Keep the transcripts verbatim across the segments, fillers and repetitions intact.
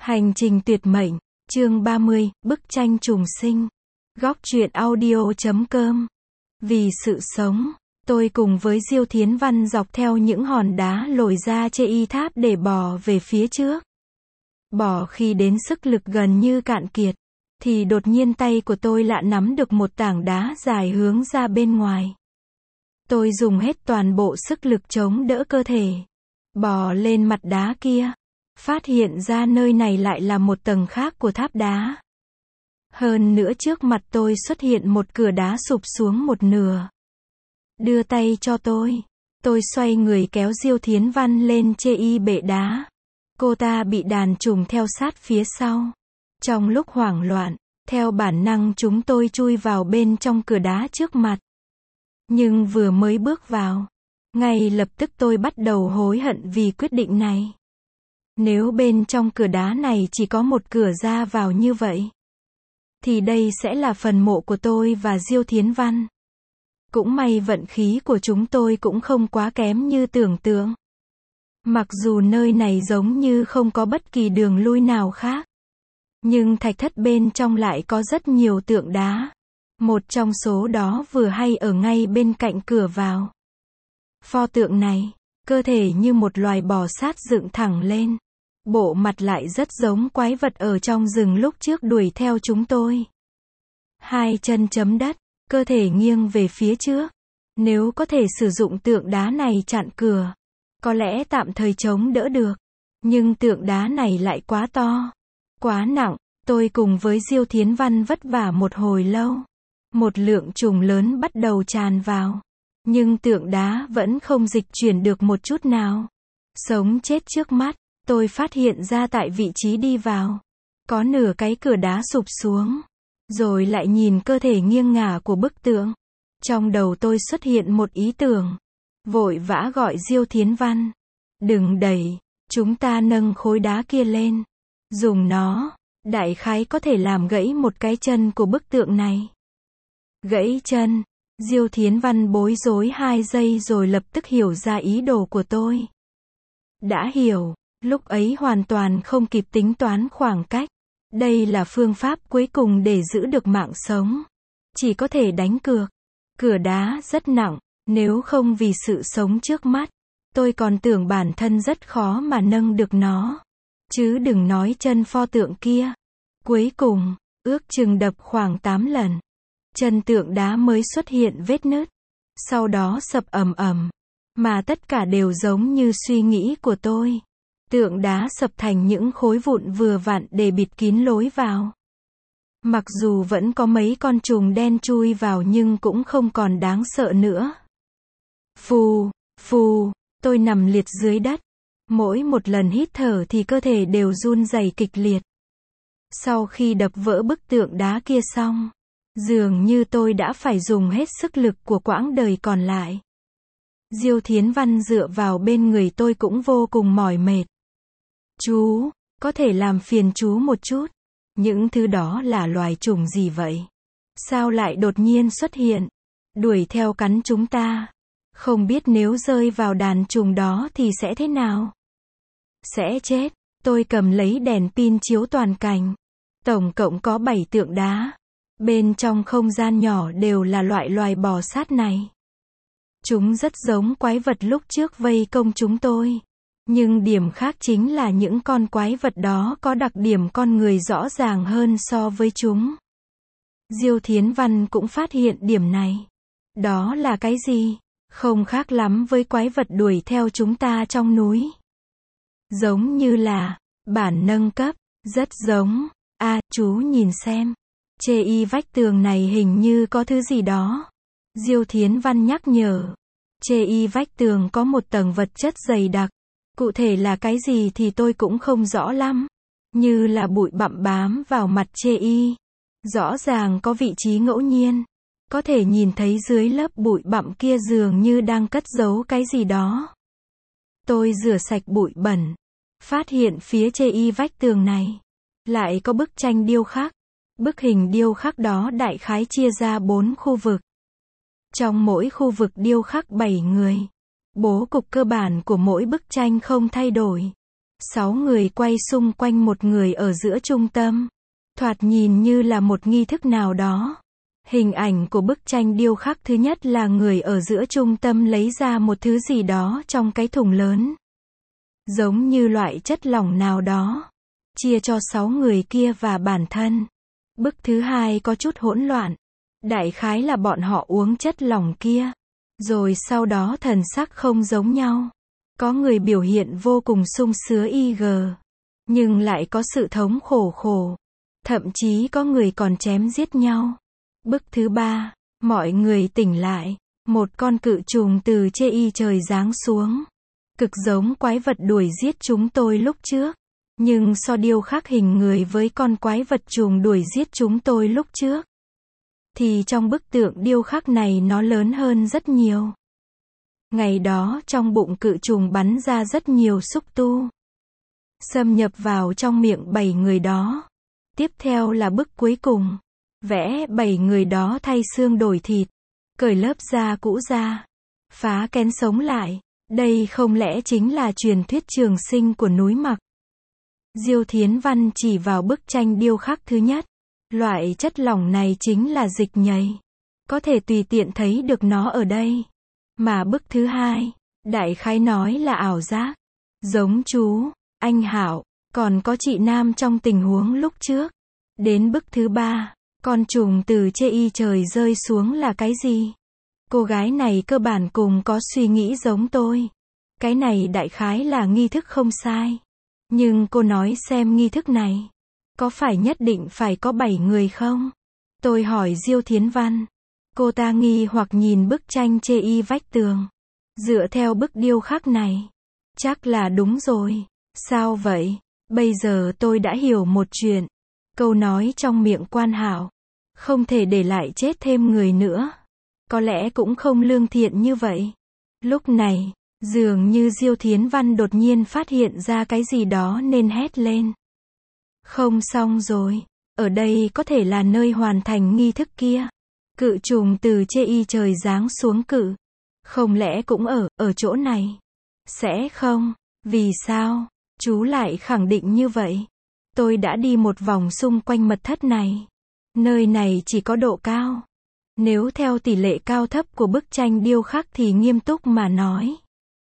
Hành trình tuyệt mệnh, chương ba mươi, bức tranh trùng sinh. Góc truyện audio chấm com. Vì sự sống, tôi cùng với Diêu Thiến Văn dọc theo những hòn đá lồi ra chê y tháp để bò về phía trước. Bò khi đến sức lực gần như cạn kiệt, thì đột nhiên tay của tôi lạ nắm được một tảng đá dài hướng ra bên ngoài. Tôi dùng hết toàn bộ sức lực chống đỡ cơ thể, bò lên mặt đá kia. Phát hiện ra nơi này lại là một tầng khác của tháp đá. Hơn nữa trước mặt tôi xuất hiện một cửa đá sụp xuống một nửa. Đưa tay cho tôi. Tôi xoay người kéo Diêu Thiến Văn lên chê y bệ đá. Cô ta bị đàn trùng theo sát phía sau. Trong lúc hoảng loạn, theo bản năng chúng tôi chui vào bên trong cửa đá trước mặt. Nhưng vừa mới bước vào, ngay lập tức tôi bắt đầu hối hận vì quyết định này. Nếu bên trong cửa đá này chỉ có một cửa ra vào như vậy, thì đây sẽ là phần mộ của tôi và Diêu Thiến Văn. Cũng may vận khí của chúng tôi cũng không quá kém như tưởng tượng. Mặc dù nơi này giống như không có bất kỳ đường lui nào khác, nhưng thạch thất bên trong lại có rất nhiều tượng đá. Một trong số đó vừa hay ở ngay bên cạnh cửa vào. Pho tượng này, cơ thể như một loài bò sát dựng thẳng lên. Bộ mặt lại rất giống quái vật ở trong rừng lúc trước đuổi theo chúng tôi. Hai chân chấm đất, cơ thể nghiêng về phía trước. Nếu có thể sử dụng tượng đá này chặn cửa, có lẽ tạm thời chống đỡ được. Nhưng tượng đá này lại quá to, quá nặng. Tôi cùng với Diêu Thiến Văn vất vả một hồi lâu. Một lượng trùng lớn bắt đầu tràn vào. Nhưng tượng đá vẫn không dịch chuyển được một chút nào. Sống chết trước mắt. Tôi phát hiện ra tại vị trí đi vào, có nửa cái cửa đá sụp xuống. Rồi lại nhìn cơ thể nghiêng ngả của bức tượng. Trong đầu tôi xuất hiện một ý tưởng. Vội vã gọi Diêu Thiến Văn. Đừng đẩy, chúng ta nâng khối đá kia lên. Dùng nó, đại khái có thể làm gãy một cái chân của bức tượng này. Gãy chân, Diêu Thiến Văn bối rối hai giây rồi lập tức hiểu ra ý đồ của tôi. Đã hiểu. Lúc ấy hoàn toàn không kịp tính toán khoảng cách. Đây là phương pháp cuối cùng để giữ được mạng sống. Chỉ có thể đánh cược. Cửa đá rất nặng, nếu không vì sự sống trước mắt, tôi còn tưởng bản thân rất khó mà nâng được nó. Chứ đừng nói chân pho tượng kia. Cuối cùng, ước chừng đập khoảng tám lần. Chân tượng đá mới xuất hiện vết nứt. Sau đó sập ầm ầm. Mà tất cả đều giống như suy nghĩ của tôi. Tượng đá sập thành những khối vụn vừa vặn để bịt kín lối vào. Mặc dù vẫn có mấy con trùng đen chui vào nhưng cũng không còn đáng sợ nữa. Phù, phù, tôi nằm liệt dưới đất. Mỗi một lần hít thở thì cơ thể đều run rẩy kịch liệt. Sau khi đập vỡ bức tượng đá kia xong, dường như tôi đã phải dùng hết sức lực của quãng đời còn lại. Diêu Thiến Văn dựa vào bên người tôi cũng vô cùng mỏi mệt. Chú, có thể làm phiền chú một chút. Những thứ đó là loài trùng gì vậy? Sao lại đột nhiên xuất hiện? Đuổi theo cắn chúng ta. Không biết nếu rơi vào đàn trùng đó thì sẽ thế nào? Sẽ chết. Tôi cầm lấy đèn pin chiếu toàn cảnh. Tổng cộng có bảy tượng đá. Bên trong không gian nhỏ đều là loại loài bò sát này. Chúng rất giống quái vật lúc trước vây công chúng tôi. Nhưng điểm khác chính là những con quái vật đó có đặc điểm con người rõ ràng hơn so với chúng. Diêu Thiến Văn cũng phát hiện điểm này. Đó là cái gì? Không khác lắm với quái vật đuổi theo chúng ta trong núi. Giống như là bản nâng cấp, rất giống. À, chú nhìn xem. Chê y vách tường này hình như có thứ gì đó. Diêu Thiến Văn nhắc nhở. Chê y vách tường có một tầng vật chất dày đặc. Cụ thể là cái gì thì tôi cũng không rõ lắm. Như là bụi bặm bám vào mặt chê y. Rõ ràng có vị trí ngẫu nhiên. Có thể nhìn thấy dưới lớp bụi bặm kia dường như đang cất giấu cái gì đó. Tôi rửa sạch bụi bẩn. Phát hiện phía chê y vách tường này lại có bức tranh điêu khắc. Bức hình điêu khắc đó đại khái chia ra bốn khu vực. Trong mỗi khu vực điêu khắc bảy người. Bố cục cơ bản của mỗi bức tranh không thay đổi. Sáu người quay xung quanh một người ở giữa trung tâm. Thoạt nhìn như là một nghi thức nào đó. Hình ảnh của bức tranh điêu khắc thứ nhất là người ở giữa trung tâm lấy ra một thứ gì đó trong cái thùng lớn. Giống như loại chất lỏng nào đó. Chia cho sáu người kia và bản thân. Bức thứ hai có chút hỗn loạn. Đại khái là bọn họ uống chất lỏng kia. Rồi sau đó thần sắc không giống nhau. Có người biểu hiện vô cùng sung sướng y gờ. Nhưng lại có sự thống khổ khổ. Thậm chí có người còn chém giết nhau. Bức thứ ba, mọi người tỉnh lại. Một con cự trùng từ trên y trời giáng xuống. Cực giống quái vật đuổi giết chúng tôi lúc trước. Nhưng so điêu khắc hình người với con quái vật trùng đuổi giết chúng tôi lúc trước, thì trong bức tượng điêu khắc này nó lớn hơn rất nhiều. Ngày đó trong bụng cự trùng bắn ra rất nhiều xúc tu. Xâm nhập vào trong miệng bảy người đó. Tiếp theo là bức cuối cùng. Vẽ bảy người đó thay xương đổi thịt. Cởi lớp da cũ ra. Phá kén sống lại. Đây không lẽ chính là truyền thuyết trường sinh của núi Mặc. Diêu Thiến Văn chỉ vào bức tranh điêu khắc thứ nhất. Loại chất lỏng này chính là dịch nhầy. Có thể tùy tiện thấy được nó ở đây. Mà bức thứ hai, đại khái nói là ảo giác. Giống chú, anh Hảo, còn có chị Nam trong tình huống lúc trước. Đến bức thứ ba, con trùng từ trên y trời rơi xuống là cái gì? Cô gái này cơ bản cùng có suy nghĩ giống tôi. Cái này đại khái là nghi thức không sai. Nhưng cô nói xem nghi thức này. Có phải nhất định phải có bảy người không? Tôi hỏi Diêu Thiến Văn. Cô ta nghi hoặc nhìn bức tranh chê y vách tường. Dựa theo bức điêu khắc này. Chắc là đúng rồi. Sao vậy? Bây giờ tôi đã hiểu một chuyện. Câu nói trong miệng Quan Hảo. Không thể để lại chết thêm người nữa. Có lẽ cũng không lương thiện như vậy. Lúc này, dường như Diêu Thiến Văn đột nhiên phát hiện ra cái gì đó nên hét lên. Không xong rồi. Ở đây có thể là nơi hoàn thành nghi thức kia. Cự trùng từ trên y trời giáng xuống cự. Không lẽ cũng ở, ở chỗ này? Sẽ không. Vì sao? Chú lại khẳng định như vậy. Tôi đã đi một vòng xung quanh mật thất này. Nơi này chỉ có độ cao. Nếu theo tỷ lệ cao thấp của bức tranh điêu khắc thì nghiêm túc mà nói.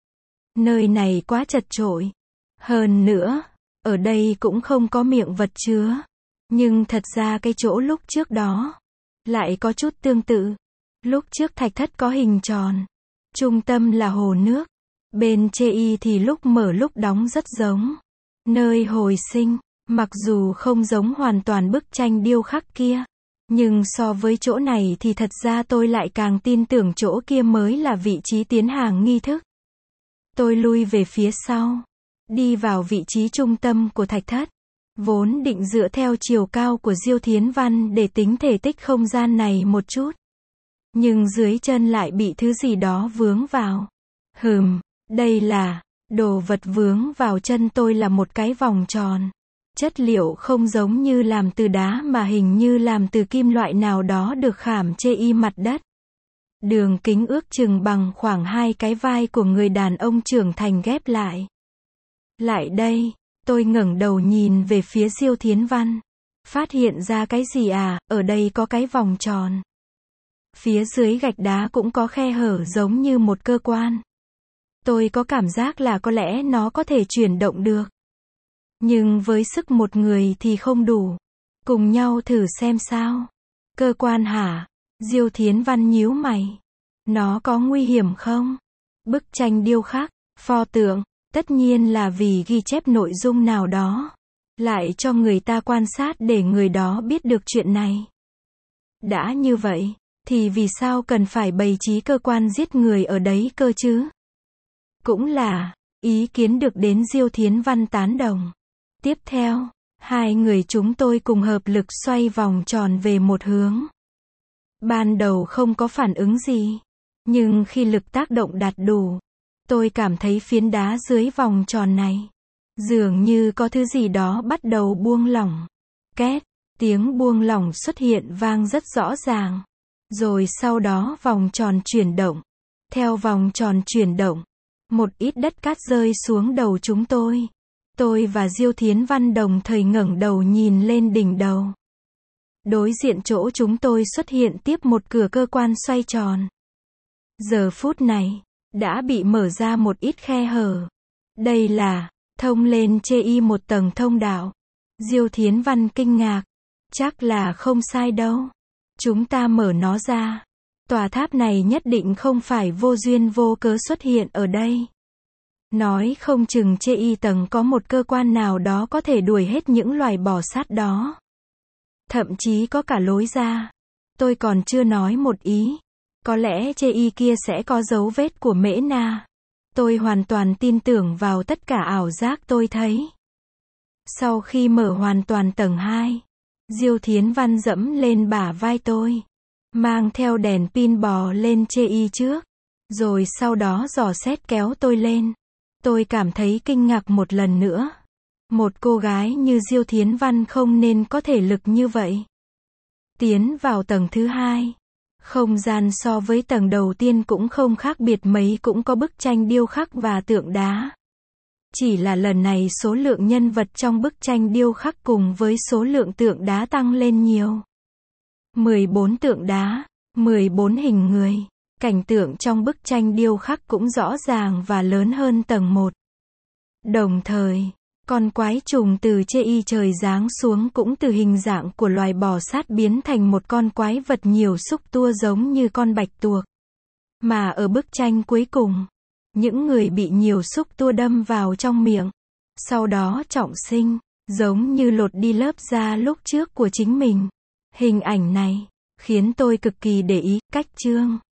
Nơi này quá chật chội. Hơn nữa, ở đây cũng không có miệng vật chứa. Nhưng thật ra cái chỗ lúc trước đó lại có chút tương tự. Lúc trước thạch thất có hình tròn. Trung tâm là hồ nước. Bên chê y thì lúc mở lúc đóng rất giống. Nơi hồi sinh, mặc dù không giống hoàn toàn bức tranh điêu khắc kia. Nhưng so với chỗ này thì thật ra tôi lại càng tin tưởng chỗ kia mới là vị trí tiến hàng nghi thức. Tôi lui về phía sau. Đi vào vị trí trung tâm của thạch thất. Vốn định dựa theo chiều cao của Diêu Thiến Văn để tính thể tích không gian này một chút. Nhưng dưới chân lại bị thứ gì đó vướng vào. Hừm, đây là, đồ vật vướng vào chân tôi là một cái vòng tròn. Chất liệu không giống như làm từ đá mà hình như làm từ kim loại nào đó được khảm trên y mặt đất. Đường kính ước chừng bằng khoảng hai cái vai của người đàn ông trưởng thành ghép lại. Lại đây, tôi ngẩng đầu nhìn về phía Diêu Thiến Văn. Phát hiện ra cái gì à, ở đây có cái vòng tròn. Phía dưới gạch đá cũng có khe hở giống như một cơ quan. Tôi có cảm giác là có lẽ nó có thể chuyển động được. Nhưng với sức một người thì không đủ. Cùng nhau thử xem sao. Cơ quan hả? Diêu Thiến Văn nhíu mày. Nó có nguy hiểm không? Bức tranh điêu khắc, pho tượng, tất nhiên là vì ghi chép nội dung nào đó. Lại cho người ta quan sát để người đó biết được chuyện này. Đã như vậy, thì vì sao cần phải bày trí cơ quan giết người ở đấy cơ chứ? Cũng là, ý kiến được đến Diêu Thiến Văn tán đồng. Tiếp theo, hai người chúng tôi cùng hợp lực xoay vòng tròn về một hướng. Ban đầu không có phản ứng gì. Nhưng khi lực tác động đạt đủ, tôi cảm thấy phiến đá dưới vòng tròn này. Dường như có thứ gì đó bắt đầu buông lỏng. Két, tiếng buông lỏng xuất hiện vang rất rõ ràng. Rồi sau đó vòng tròn chuyển động. Theo vòng tròn chuyển động, một ít đất cát rơi xuống đầu chúng tôi. Tôi và Diêu Thiến Văn đồng thời ngẩng đầu nhìn lên đỉnh đầu. Đối diện chỗ chúng tôi xuất hiện tiếp một cửa cơ quan xoay tròn. Giờ phút này, đã bị mở ra một ít khe hở. Đây là, thông lên chê y một tầng thông đạo. Diêu Thiến Văn kinh ngạc. Chắc là không sai đâu. Chúng ta mở nó ra. Tòa tháp này nhất định không phải vô duyên vô cớ xuất hiện ở đây. Nói không chừng chê y tầng có một cơ quan nào đó có thể đuổi hết những loài bò sát đó. Thậm chí có cả lối ra. Tôi còn chưa nói một ý. Có lẽ chê y kia sẽ có dấu vết của Mễ Na. Tôi hoàn toàn tin tưởng vào tất cả ảo giác tôi thấy. Sau khi mở hoàn toàn tầng hai, Diêu Thiến Văn dẫm lên bả vai tôi. Mang theo đèn pin bò lên chê y trước. Rồi sau đó dò xét kéo tôi lên. Tôi cảm thấy kinh ngạc một lần nữa. Một cô gái như Diêu Thiến Văn không nên có thể lực như vậy. Tiến vào tầng thứ hai. Không gian so với tầng đầu tiên cũng không khác biệt mấy, cũng có bức tranh điêu khắc và tượng đá. Chỉ là lần này số lượng nhân vật trong bức tranh điêu khắc cùng với số lượng tượng đá tăng lên nhiều. mười bốn tượng đá, mười bốn hình người. Cảnh tượng trong bức tranh điêu khắc cũng rõ ràng và lớn hơn tầng một. Đồng thời, con quái trùng từ chê y trời giáng xuống cũng từ hình dạng của loài bò sát biến thành một con quái vật nhiều xúc tua giống như con bạch tuộc. Mà ở bức tranh cuối cùng, những người bị nhiều xúc tua đâm vào trong miệng, sau đó trọng sinh, giống như lột đi lớp da lúc trước của chính mình. Hình ảnh này khiến tôi cực kỳ để ý. Cách chương